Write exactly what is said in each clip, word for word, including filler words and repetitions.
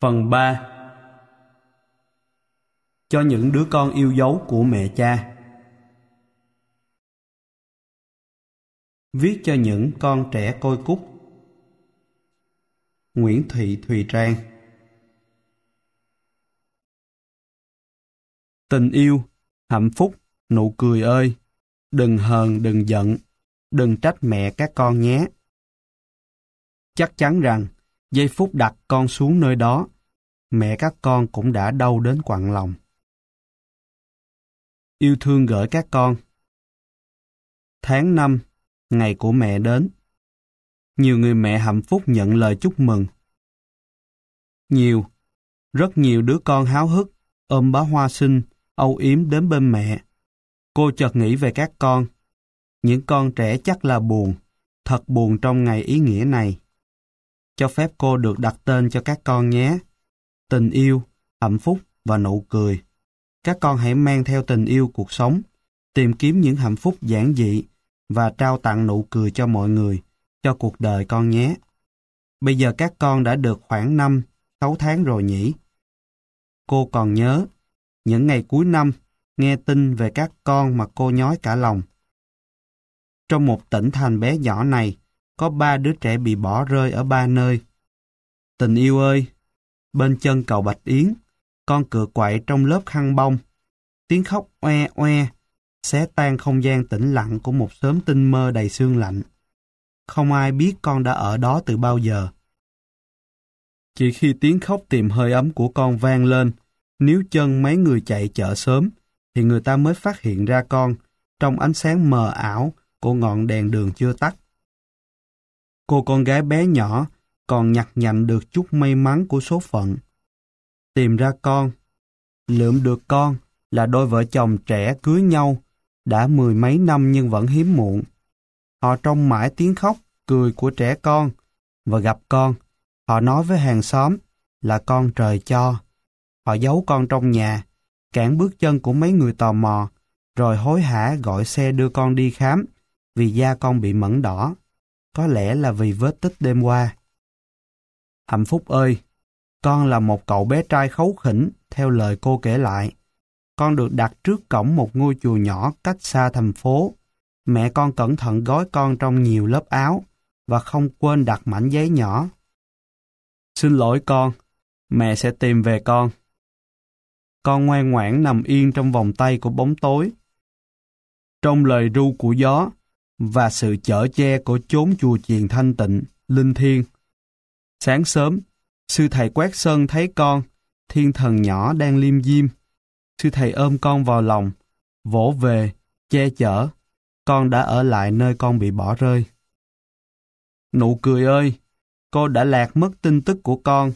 Phần ba. Cho những đứa con yêu dấu của mẹ cha. Viết cho những con trẻ côi cút. Nguyễn Thị Thùy Trang. Tình yêu, hạnh phúc, nụ cười ơi, đừng hờn, đừng giận, đừng trách mẹ các con nhé. Chắc chắn rằng, giây phút đặt con xuống nơi đó, mẹ các con cũng đã đau đến quặn lòng. Yêu thương gửi các con. Tháng năm, ngày của mẹ đến. Nhiều người mẹ hạnh phúc nhận lời chúc mừng. Nhiều, rất nhiều đứa con háo hức, ôm bó hoa xinh, âu yếm đến bên mẹ. Cô chợt nghĩ về các con. Những con trẻ chắc là buồn, thật buồn trong ngày ý nghĩa này. Cho phép cô được đặt tên cho các con nhé. Tình yêu, hạnh phúc và nụ cười. Các con hãy mang theo tình yêu cuộc sống, tìm kiếm những hạnh phúc giản dị và trao tặng nụ cười cho mọi người, cho cuộc đời con nhé. Bây giờ các con đã được khoảng năm, sáu tháng rồi nhỉ? Cô còn nhớ, những ngày cuối năm, nghe tin về các con mà cô nhói cả lòng. Trong một tỉnh thành bé nhỏ này, có ba đứa trẻ bị bỏ rơi ở ba nơi. Tình yêu ơi, bên chân cầu Bạch Yến, con cựa quậy trong lớp khăn bông. Tiếng khóc oe oe, xé tan không gian tĩnh lặng của một xóm tinh mơ đầy sương lạnh. Không ai biết con đã ở đó từ bao giờ. Chỉ khi tiếng khóc tìm hơi ấm của con vang lên, níu chân mấy người chạy chợ sớm, thì người ta mới phát hiện ra con trong ánh sáng mờ ảo của ngọn đèn đường chưa tắt. Cô con gái bé nhỏ còn nhặt nhạnh được chút may mắn của số phận. Tìm ra con, lượm được con là đôi vợ chồng trẻ cưới nhau, đã mười mấy năm nhưng vẫn hiếm muộn. Họ trông mãi tiếng khóc, cười của trẻ con, và gặp con, họ nói với hàng xóm là con trời cho. Họ giấu con trong nhà, cản bước chân của mấy người tò mò, rồi hối hả gọi xe đưa con đi khám, vì da con bị mẩn đỏ. Có lẽ là vì vết tích đêm qua. Hạnh phúc ơi, con là một cậu bé trai kháu khỉnh, theo lời cô kể lại. Con được đặt trước cổng một ngôi chùa nhỏ cách xa thành phố. Mẹ con cẩn thận gói con trong nhiều lớp áo và không quên đặt mảnh giấy nhỏ. Xin lỗi con, mẹ sẽ tìm về con. Con ngoan ngoãn nằm yên trong vòng tay của bóng tối. Trong lời ru của gió và sự chở che của chốn chùa chiền thanh tịnh, linh thiêng. Sáng sớm, sư thầy quét sân thấy con, thiên thần nhỏ đang liêm diêm. Sư thầy ôm con vào lòng, vỗ về, che chở. Con đã ở lại nơi con bị bỏ rơi. Nụ cười ơi, cô đã lạc mất tin tức của con.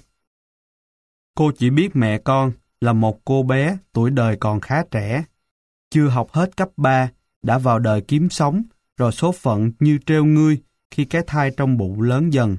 Cô chỉ biết mẹ con là một cô bé tuổi đời còn khá trẻ. Chưa học hết cấp ba, đã vào đời kiếm sống, rồi số phận như trêu ngươi khi cái thai trong bụng lớn dần.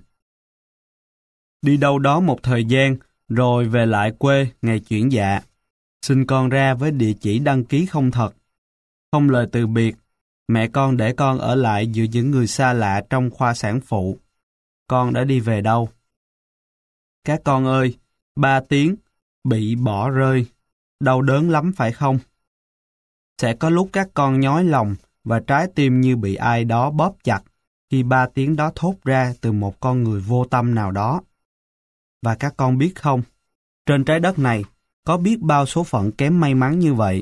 Đi đâu đó một thời gian, rồi về lại quê ngày chuyển dạ. Xin con ra với địa chỉ đăng ký không thật. Không lời từ biệt, mẹ con để con ở lại giữa những người xa lạ trong khoa sản phụ. Con đã đi về đâu? Các con ơi, ba tiếng, bị bỏ rơi, đau đớn lắm phải không? Sẽ có lúc các con nhói lòng và trái tim như bị ai đó bóp chặt khi ba tiếng đó thốt ra từ một con người vô tâm nào đó. Và các con biết không, trên trái đất này có biết bao số phận kém may mắn như vậy.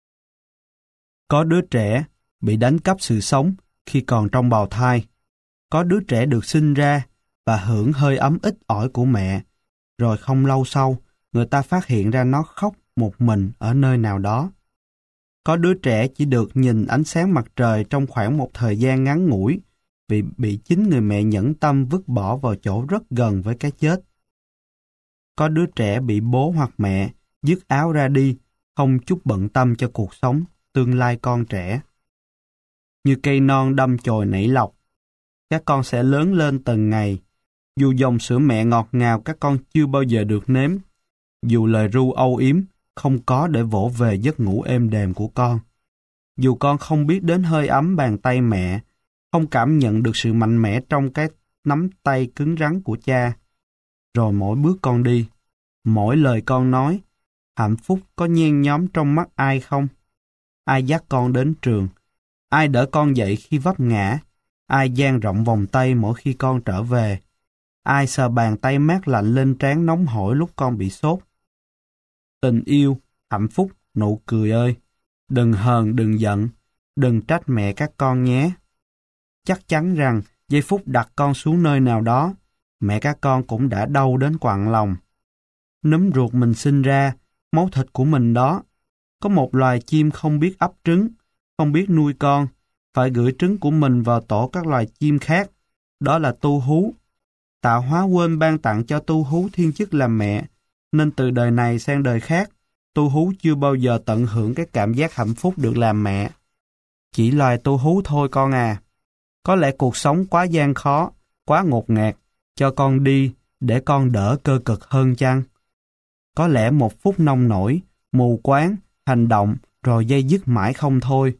Có đứa trẻ bị đánh cắp sự sống khi còn trong bào thai. Có đứa trẻ được sinh ra và hưởng hơi ấm ít ỏi của mẹ, rồi không lâu sau, người ta phát hiện ra nó khóc một mình ở nơi nào đó. Có đứa trẻ chỉ được nhìn ánh sáng mặt trời trong khoảng một thời gian ngắn ngủi vì bị chính người mẹ nhẫn tâm vứt bỏ vào chỗ rất gần với cái chết. Có đứa trẻ bị bố hoặc mẹ dứt áo ra đi, không chút bận tâm cho cuộc sống, tương lai con trẻ. Như cây non đâm chồi nảy lọc, các con sẽ lớn lên từng ngày. Dù dòng sữa mẹ ngọt ngào các con chưa bao giờ được nếm, dù lời ru âu yếm không có để vỗ về giấc ngủ êm đềm của con, dù con không biết đến hơi ấm bàn tay mẹ, không cảm nhận được sự mạnh mẽ trong cái nắm tay cứng rắn của cha, rồi mỗi bước con đi, Mỗi lời con nói, hạnh phúc có nhen nhóm trong mắt ai không? Ai dắt con đến trường? Ai đỡ con dậy khi vấp ngã? Ai dang rộng vòng tay mỗi khi con trở về? Ai sờ bàn tay mát lạnh lên trán nóng hổi lúc con bị sốt? Tình yêu, hạnh phúc, nụ cười ơi! Đừng hờn, đừng giận, đừng trách mẹ các con nhé. Chắc chắn rằng giây phút đặt con xuống nơi nào đó, mẹ các con cũng đã đau đến quặn lòng. Núm ruột mình sinh ra, máu thịt của mình đó. Có một loài chim không biết ấp trứng, không biết nuôi con, phải gửi trứng của mình vào tổ các loài chim khác. Đó là tu hú. Tạo hóa quên ban tặng cho tu hú thiên chức làm mẹ, nên từ đời này sang đời khác, tu hú chưa bao giờ tận hưởng cái cảm giác hạnh phúc được làm mẹ. Chỉ loài tu hú thôi con à. Có lẽ cuộc sống quá gian khó, quá ngột ngạt, cho con đi để con đỡ cơ cực hơn chăng? Có lẽ một phút nông nổi, mù quáng, hành động rồi dây dứt mãi không thôi.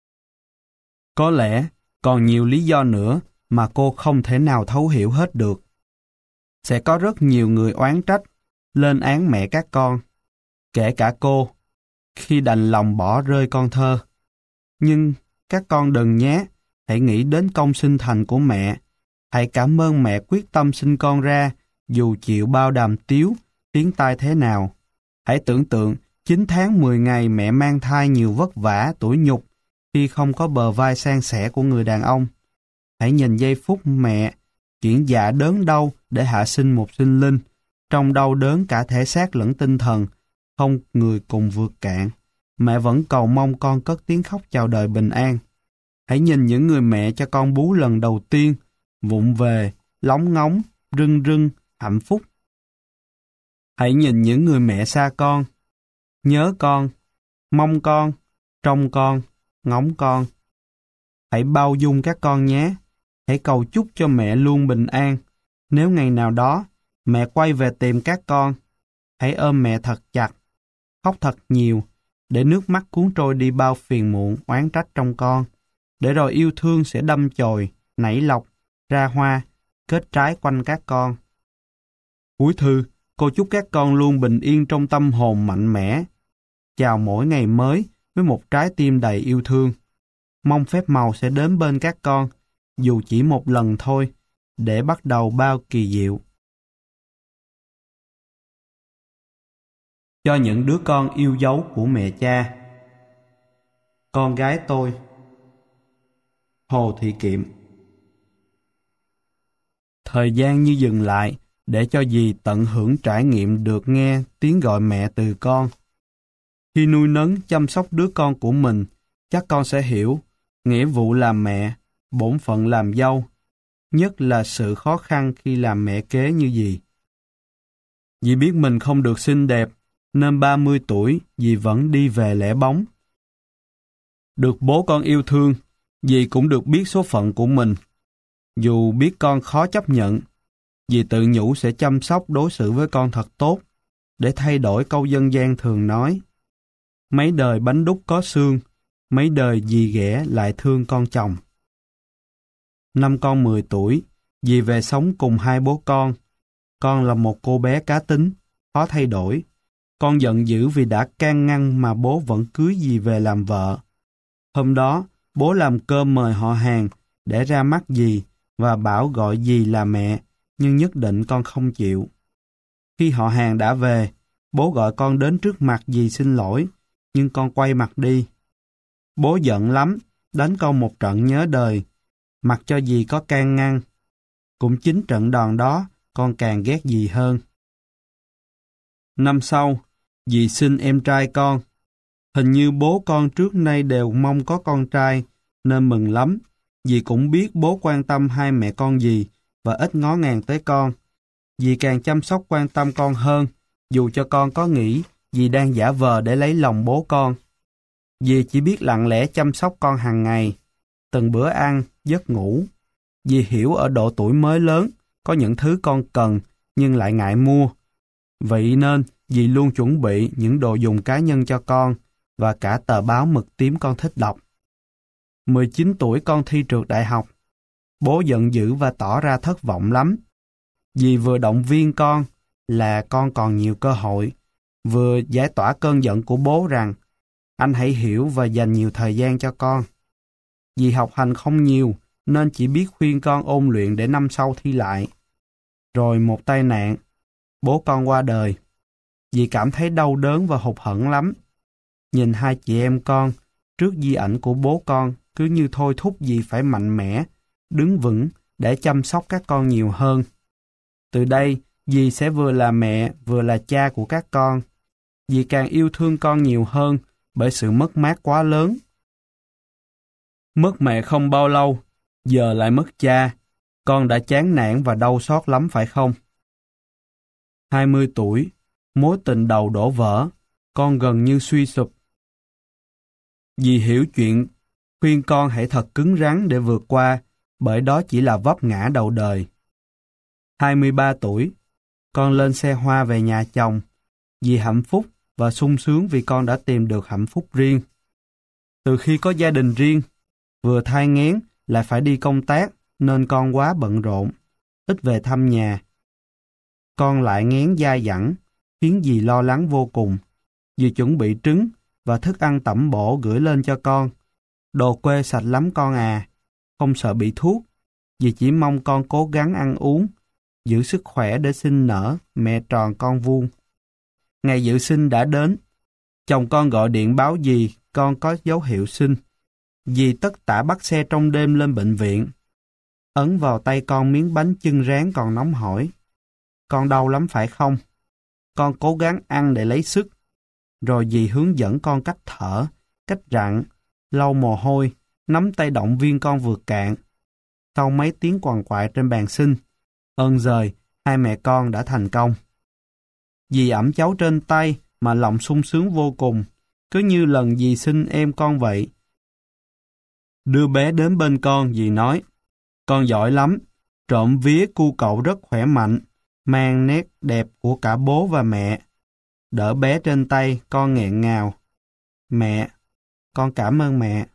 Có lẽ còn nhiều lý do nữa mà cô không thể nào thấu hiểu hết được. Sẽ có rất nhiều người oán trách, lên án mẹ các con, kể cả cô, khi đành lòng bỏ rơi con thơ. Nhưng các con đừng nhé, hãy nghĩ đến công sinh thành của mẹ. Hãy cảm ơn mẹ quyết tâm sinh con ra, dù chịu bao đàm tiếu, tiếng tai thế nào. Hãy tưởng tượng chín tháng mười ngày mẹ mang thai nhiều vất vả, tủi nhục khi không có bờ vai san sẻ của người đàn ông. Hãy nhìn giây phút mẹ chuyển dạ đớn đau để hạ sinh một sinh linh, trong đau đớn cả thể xác lẫn tinh thần, không người cùng vượt cạn. Mẹ vẫn cầu mong con cất tiếng khóc chào đời bình an. Hãy nhìn những người mẹ cho con bú lần đầu tiên, vụng về, lóng ngóng, rưng rưng, hạnh phúc. Hãy nhìn những người mẹ xa con, nhớ con, mong con, trông con, ngóng con. Hãy bao dung các con nhé. Hãy cầu chúc cho mẹ luôn bình an. Nếu ngày nào đó mẹ quay về tìm các con, hãy ôm mẹ thật chặt, khóc thật nhiều, để nước mắt cuốn trôi đi bao phiền muộn, oán trách trong con. Để rồi yêu thương sẽ đâm chồi, nảy lọc, ra hoa, kết trái quanh các con. Cuối thư, cô chúc các con luôn bình yên trong tâm hồn mạnh mẽ. Chào mỗi ngày mới với một trái tim đầy yêu thương. Mong phép màu sẽ đến bên các con, dù chỉ một lần thôi, để bắt đầu bao kỳ diệu. Cho những đứa con yêu dấu của mẹ cha. Con gái tôi, Hồ Thị Kiệm. Thời gian như dừng lại để cho dì tận hưởng trải nghiệm được nghe tiếng gọi mẹ từ con. Khi nuôi nấng chăm sóc đứa con của mình, chắc con sẽ hiểu nghĩa vụ làm mẹ, bổn phận làm dâu, nhất là sự khó khăn khi làm mẹ kế như dì. Dì biết mình không được xinh đẹp, nên ba mươi tuổi dì vẫn đi về lẻ bóng. Được bố con yêu thương, dì cũng được biết số phận của mình. Dù biết con khó chấp nhận, dì tự nhủ sẽ chăm sóc đối xử với con thật tốt, để thay đổi câu dân gian thường nói: mấy đời bánh đúc có xương, mấy đời dì ghẻ lại thương con chồng. Năm con mười tuổi, dì về sống cùng hai bố con. Con là một cô bé cá tính, khó thay đổi. Con giận dữ vì đã can ngăn mà bố vẫn cưới dì về làm vợ. Hôm đó, bố làm cơm mời họ hàng để ra mắt dì và bảo gọi dì là mẹ, nhưng nhất định con không chịu. Khi họ hàng đã về, bố gọi con đến trước mặt dì xin lỗi, nhưng con quay mặt đi. Bố giận lắm, đánh con một trận nhớ đời, mặc cho dì có can ngăn. Cũng chính trận đòn đó, con càng ghét dì hơn. Năm sau, dì sinh em trai con. Hình như bố con trước nay đều mong có con trai, nên mừng lắm. Dì cũng biết bố quan tâm hai mẹ con dì và ít ngó ngàng tới con. Dì càng chăm sóc quan tâm con hơn, dù cho con có nghĩ dì đang giả vờ để lấy lòng bố con. Dì chỉ biết lặng lẽ chăm sóc con hàng ngày, từng bữa ăn, giấc ngủ. Dì hiểu ở độ tuổi mới lớn, có những thứ con cần nhưng lại ngại mua. Vậy nên dì luôn chuẩn bị những đồ dùng cá nhân cho con và cả tờ báo mực tím con thích đọc. mười chín tuổi con thi trượt đại học. Bố giận dữ và tỏ ra thất vọng lắm. Dì vừa động viên con, là con còn nhiều cơ hội, vừa giải tỏa cơn giận của bố rằng anh hãy hiểu và dành nhiều thời gian cho con. Dì học hành không nhiều nên chỉ biết khuyên con ôn luyện để năm sau thi lại. Rồi một tai nạn, bố con qua đời. Dì cảm thấy đau đớn và hụt hẫng lắm. Nhìn hai chị em con, trước di ảnh của bố con cứ như thôi thúc dì phải mạnh mẽ, đứng vững để chăm sóc các con nhiều hơn. Từ đây, dì sẽ vừa là mẹ, vừa là cha của các con. Dì càng yêu thương con nhiều hơn bởi sự mất mát quá lớn. Mất mẹ không bao lâu, giờ lại mất cha. Con đã chán nản và đau xót lắm phải không? hai mươi tuổi, mối tình đầu đổ vỡ, con gần như suy sụp. Dì hiểu chuyện, khuyên con hãy thật cứng rắn để vượt qua, bởi đó chỉ là vấp ngã đầu đời. hai mươi ba tuổi, con lên xe hoa về nhà chồng. Dì hạnh phúc và sung sướng vì con đã tìm được hạnh phúc riêng. Từ khi có gia đình riêng, vừa thai nghén lại phải đi công tác nên con quá bận rộn, ít về thăm nhà. Con lại nghén dai dẳng, khiến dì lo lắng vô cùng. Dì chuẩn bị trứng và thức ăn tẩm bổ gửi lên cho con. Đồ quê sạch lắm con à, không sợ bị thuốc. Dì chỉ mong con cố gắng ăn uống, giữ sức khỏe để sinh nở, mẹ tròn con vuông. Ngày dự sinh đã đến. Chồng con gọi điện báo dì con có dấu hiệu sinh. Dì tất tả bắt xe trong đêm lên bệnh viện. Ấn vào tay con miếng bánh chưng rán còn nóng hổi. Con đau lắm phải không? Con cố gắng ăn để lấy sức. Rồi dì hướng dẫn con cách thở, cách rặn, lau mồ hôi, nắm tay động viên con vượt cạn. Sau mấy tiếng quằn quại trên bàn sinh, ơn giời, hai mẹ con đã thành công. Dì ẵm cháu trên tay mà lòng sung sướng vô cùng, cứ như lần dì sinh em con vậy. Đưa bé đến bên con, dì nói, con giỏi lắm, trộm vía cu cậu rất khỏe mạnh, mang nét đẹp của cả bố và mẹ. Đỡ bé trên tay, con nghẹn ngào. Mẹ, con cảm ơn mẹ.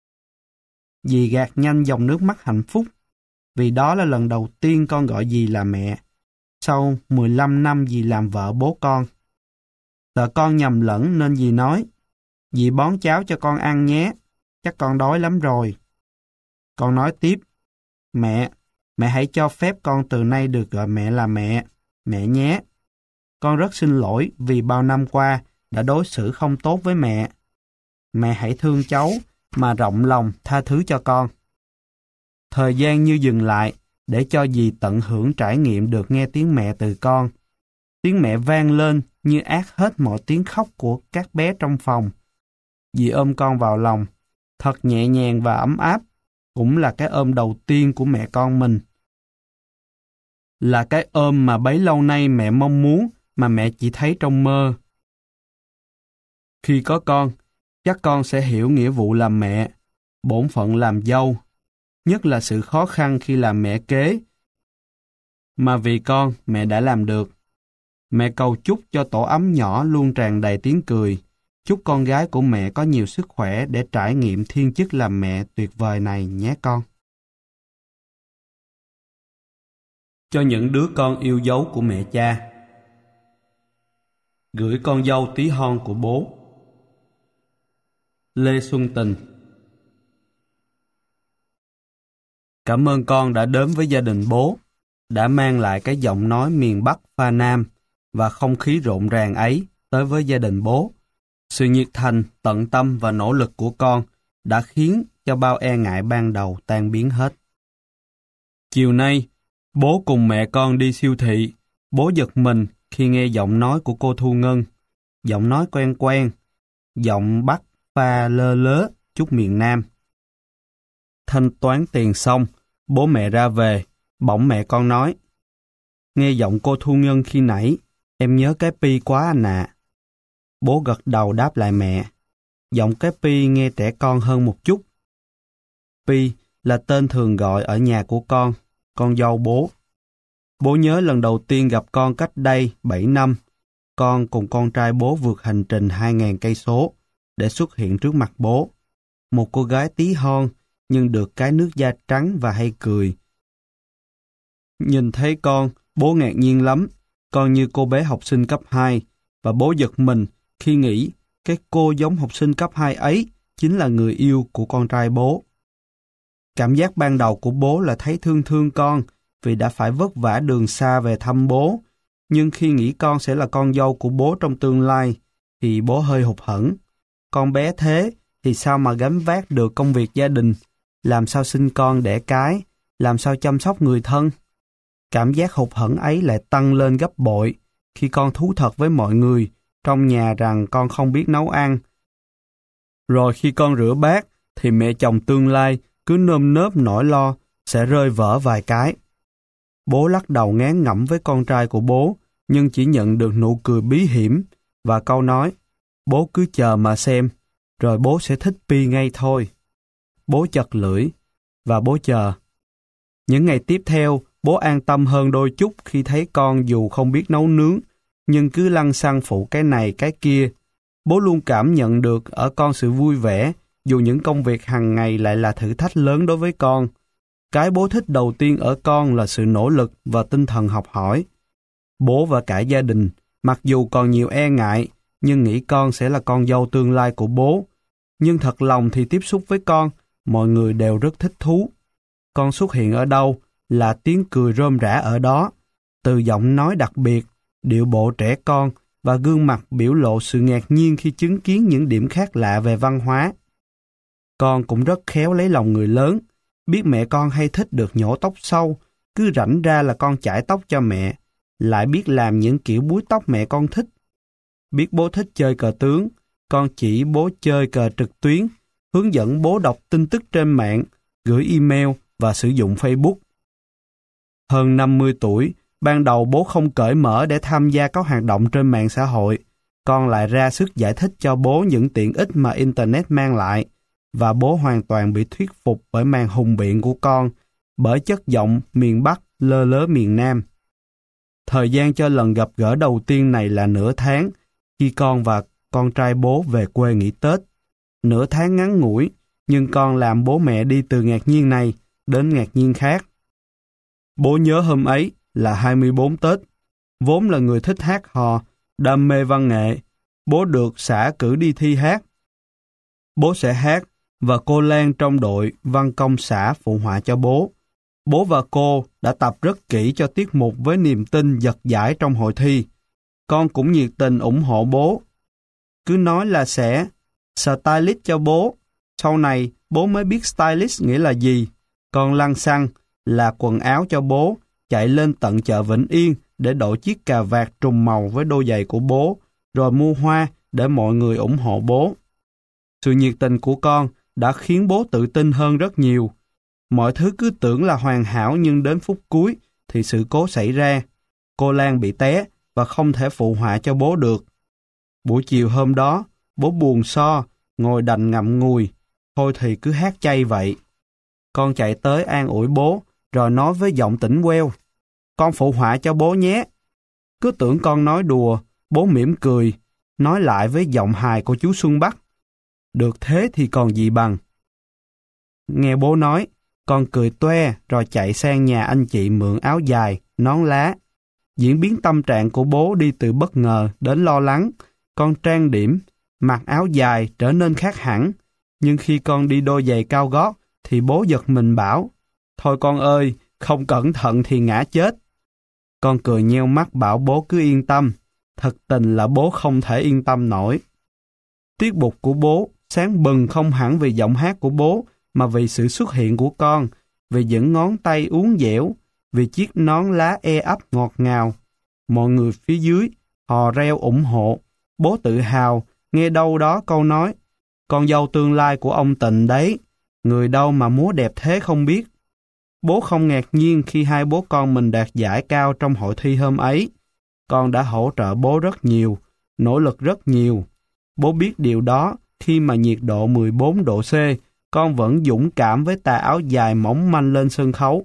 Dì gạt nhanh dòng nước mắt hạnh phúc, vì đó là lần đầu tiên con gọi dì là mẹ, sau mười lăm năm dì làm vợ bố con. Sợ con nhầm lẫn nên dì nói, dì bón cháo cho con ăn nhé, chắc con đói lắm rồi. Con nói tiếp, mẹ, mẹ hãy cho phép con từ nay được gọi mẹ là mẹ, mẹ nhé. Con rất xin lỗi vì bao năm qua đã đối xử không tốt với mẹ. Mẹ hãy thương cháu mà rộng lòng tha thứ cho con. Thời gian như dừng lại để cho dì tận hưởng trải nghiệm được nghe tiếng mẹ từ con. Tiếng mẹ vang lên như át hết mọi tiếng khóc của các bé trong phòng. Dì ôm con vào lòng, thật nhẹ nhàng và ấm áp, cũng là cái ôm đầu tiên của mẹ con mình. Là cái ôm mà bấy lâu nay mẹ mong muốn mà mẹ chỉ thấy trong mơ. Khi có con, chắc con sẽ hiểu nghĩa vụ làm mẹ, bổn phận làm dâu, nhất là sự khó khăn khi làm mẹ kế. Mà vì con, mẹ đã làm được. Mẹ cầu chúc cho tổ ấm nhỏ luôn tràn đầy tiếng cười, chúc con gái của mẹ có nhiều sức khỏe để trải nghiệm thiên chức làm mẹ tuyệt vời này nhé con. Cho những đứa con yêu dấu của mẹ cha. Gửi con dâu tí hon của bố. Lê Xuân Tình. Cảm ơn con đã đến với gia đình bố, đã mang lại cái giọng nói miền Bắc pha Nam và không khí rộn ràng ấy tới với gia đình bố. Sự nhiệt thành, tận tâm và nỗ lực của con đã khiến cho bao e ngại ban đầu tan biến hết. Chiều nay, bố cùng mẹ con đi siêu thị. Bố giật mình khi nghe giọng nói của cô Thu Ngân. Giọng nói quen quen, giọng Bắc pha lơ lớ chút miền Nam. Thanh toán tiền xong, bố mẹ ra về, bỗng mẹ con nói, nghe giọng cô Thu Ngân khi nãy, em nhớ cái Pi quá anh ạ. Bố gật đầu đáp lại mẹ, giọng cái Pi nghe trẻ con hơn một chút. Pi là tên thường gọi ở nhà của con, con dâu bố. Bố nhớ lần đầu tiên gặp con cách đây bảy năm, con cùng con trai bố vượt hành trình hai nghìn cây số để xuất hiện trước mặt bố. Một cô gái tí hon nhưng được cái nước da trắng và hay cười. Nhìn thấy con, bố ngạc nhiên lắm, con như cô bé học sinh cấp hai, và bố giật mình khi nghĩ cái cô giống học sinh cấp hai ấy chính là người yêu của con trai bố. Cảm giác ban đầu của bố là thấy thương thương con vì đã phải vất vả đường xa về thăm bố, nhưng khi nghĩ con sẽ là con dâu của bố trong tương lai, thì bố hơi hụt hẫng. Con bé thế thì sao mà gánh vác được công việc gia đình, làm sao sinh con đẻ cái, làm sao chăm sóc người thân. Cảm giác hụt hẫng ấy lại tăng lên gấp bội khi con thú thật với mọi người trong nhà rằng con không biết nấu ăn. Rồi khi con rửa bát thì mẹ chồng tương lai cứ nơm nớp nỗi lo sẽ rơi vỡ vài cái. Bố lắc đầu ngán ngẩm với con trai của bố, nhưng chỉ nhận được nụ cười bí hiểm và câu nói, bố cứ chờ mà xem, rồi bố sẽ thích Pi ngay thôi. Bố chật lưỡi, và bố chờ. Những ngày tiếp theo, bố an tâm hơn đôi chút khi thấy con dù không biết nấu nướng, nhưng cứ lăng xăng phụ cái này cái kia. Bố luôn cảm nhận được ở con sự vui vẻ, dù những công việc hàng ngày lại là thử thách lớn đối với con. Cái bố thích đầu tiên ở con là sự nỗ lực và tinh thần học hỏi. Bố và cả gia đình, mặc dù còn nhiều e ngại, nhưng nghĩ con sẽ là con dâu tương lai của bố. Nhưng thật lòng thì tiếp xúc với con, mọi người đều rất thích thú. Con xuất hiện ở đâu là tiếng cười rôm rả ở đó, từ giọng nói đặc biệt, điệu bộ trẻ con và gương mặt biểu lộ sự ngạc nhiên khi chứng kiến những điểm khác lạ về văn hóa. Con cũng rất khéo lấy lòng người lớn, biết mẹ con hay thích được nhổ tóc sâu, cứ rảnh ra là con chải tóc cho mẹ, lại biết làm những kiểu búi tóc mẹ con thích. Biết bố thích chơi cờ tướng, con chỉ bố chơi cờ trực tuyến, hướng dẫn bố đọc tin tức trên mạng, gửi email và sử dụng Facebook. Hơn năm mươi tuổi, ban đầu bố không cởi mở để tham gia các hoạt động trên mạng xã hội, con lại ra sức giải thích cho bố những tiện ích mà Internet mang lại, và bố hoàn toàn bị thuyết phục bởi màn hùng biện của con, bởi chất giọng miền Bắc lơ lớ miền Nam. Thời gian cho lần gặp gỡ đầu tiên này là nửa tháng, khi con và con trai bố về quê nghỉ Tết. Nửa tháng ngắn ngủi, nhưng con làm bố mẹ đi từ ngạc nhiên này đến ngạc nhiên khác. Bố nhớ hôm ấy là hai mươi bốn Tết. Vốn là người thích hát hò, đam mê văn nghệ, bố được xã cử đi thi hát. Bố sẽ hát, và cô Lan trong đội văn công xã phụ họa cho bố. Bố và cô đã tập rất kỹ cho tiết mục với niềm tin giật giải trong hội thi. Con cũng nhiệt tình ủng hộ bố. Cứ nói là sẽ stylist cho bố. Sau này, bố mới biết stylist nghĩa là gì. Con lăng xăng là quần áo cho bố, chạy lên tận chợ Vĩnh Yên để đổi chiếc cà vạt trùng màu với đôi giày của bố, rồi mua hoa để mọi người ủng hộ bố. Sự nhiệt tình của con đã khiến bố tự tin hơn rất nhiều. Mọi thứ cứ tưởng là hoàn hảo, nhưng đến phút cuối thì sự cố xảy ra. Cô Lan bị té và không thể phụ họa cho bố được. Buổi chiều hôm đó, bố buồn so, ngồi đành ngậm ngùi. Thôi thì cứ hát chay vậy. Con chạy tới an ủi bố, rồi nói với giọng tỉnh queo, con phụ họa cho bố nhé. Cứ tưởng con nói đùa, bố mỉm cười, nói lại với giọng hài của chú Xuân Bắc, được thế thì còn gì bằng. Nghe bố nói, con cười toe rồi chạy sang nhà anh chị mượn áo dài, nón lá. Diễn biến tâm trạng của bố đi từ bất ngờ đến lo lắng. Con trang điểm, mặc áo dài trở nên khác hẳn. Nhưng khi con đi đôi giày cao gót thì bố giật mình bảo, thôi con ơi, không cẩn thận thì ngã chết. Con cười nheo mắt bảo bố cứ yên tâm. Thật tình là bố không thể yên tâm nổi. Tiết mục của bố sáng bừng không hẳn vì giọng hát của bố, mà vì sự xuất hiện của con, vì những ngón tay uốn dẻo, vì chiếc nón lá e ấp ngọt ngào. Mọi người phía dưới hò reo ủng hộ. Bố tự hào nghe đâu đó câu nói, con dâu tương lai của ông Tịnh đấy, người đâu mà múa đẹp thế không biết. Bố không ngạc nhiên khi hai bố con mình đạt giải cao trong hội thi hôm ấy. Con đã hỗ trợ bố rất nhiều, nỗ lực rất nhiều. Bố biết điều đó khi mà nhiệt độ mười bốn độ C, con vẫn dũng cảm với tà áo dài mỏng manh lên sân khấu.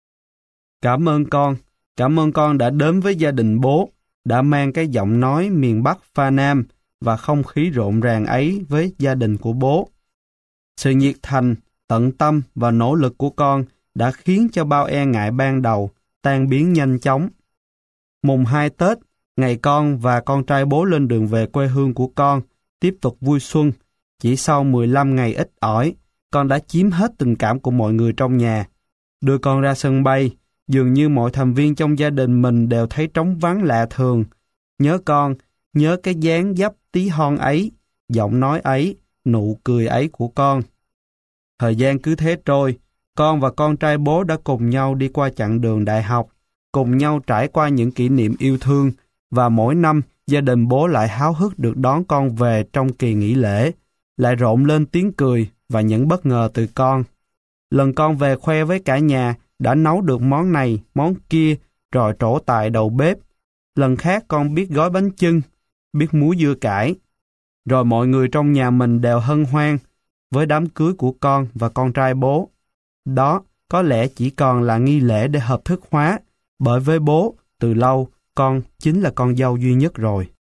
Cảm ơn con, cảm ơn con đã đến với gia đình bố, đã mang cái giọng nói miền Bắc pha Nam và không khí rộn ràng ấy với gia đình của bố. Sự nhiệt thành, tận tâm và nỗ lực của con đã khiến cho bao e ngại ban đầu tan biến nhanh chóng. Mùng hai Tết, ngày con và con trai bố lên đường về quê hương của con, tiếp tục vui xuân. Chỉ sau mười lăm ngày ít ỏi, con đã chiếm hết tình cảm của mọi người trong nhà. Đưa con ra sân bay, dường như mọi thành viên trong gia đình mình đều thấy trống vắng lạ thường. Nhớ con, nhớ cái dáng dấp tí hon ấy, giọng nói ấy, nụ cười ấy của con. Thời gian cứ thế trôi, con và con trai bố đã cùng nhau đi qua chặng đường đại học, cùng nhau trải qua những kỷ niệm yêu thương, và mỗi năm gia đình bố lại háo hức được đón con về trong kỳ nghỉ lễ, lại rộn lên tiếng cười và những bất ngờ từ con. Lần con về khoe với cả nhà đã nấu được món này, món kia, rồi trổ tài đầu bếp. Lần khác con biết gói bánh chưng, biết múa dưa cải. Rồi mọi người trong nhà mình đều hân hoan với đám cưới của con và con trai bố. Đó có lẽ chỉ còn là nghi lễ để hợp thức hóa, bởi với bố, từ lâu, con chính là con dâu duy nhất rồi.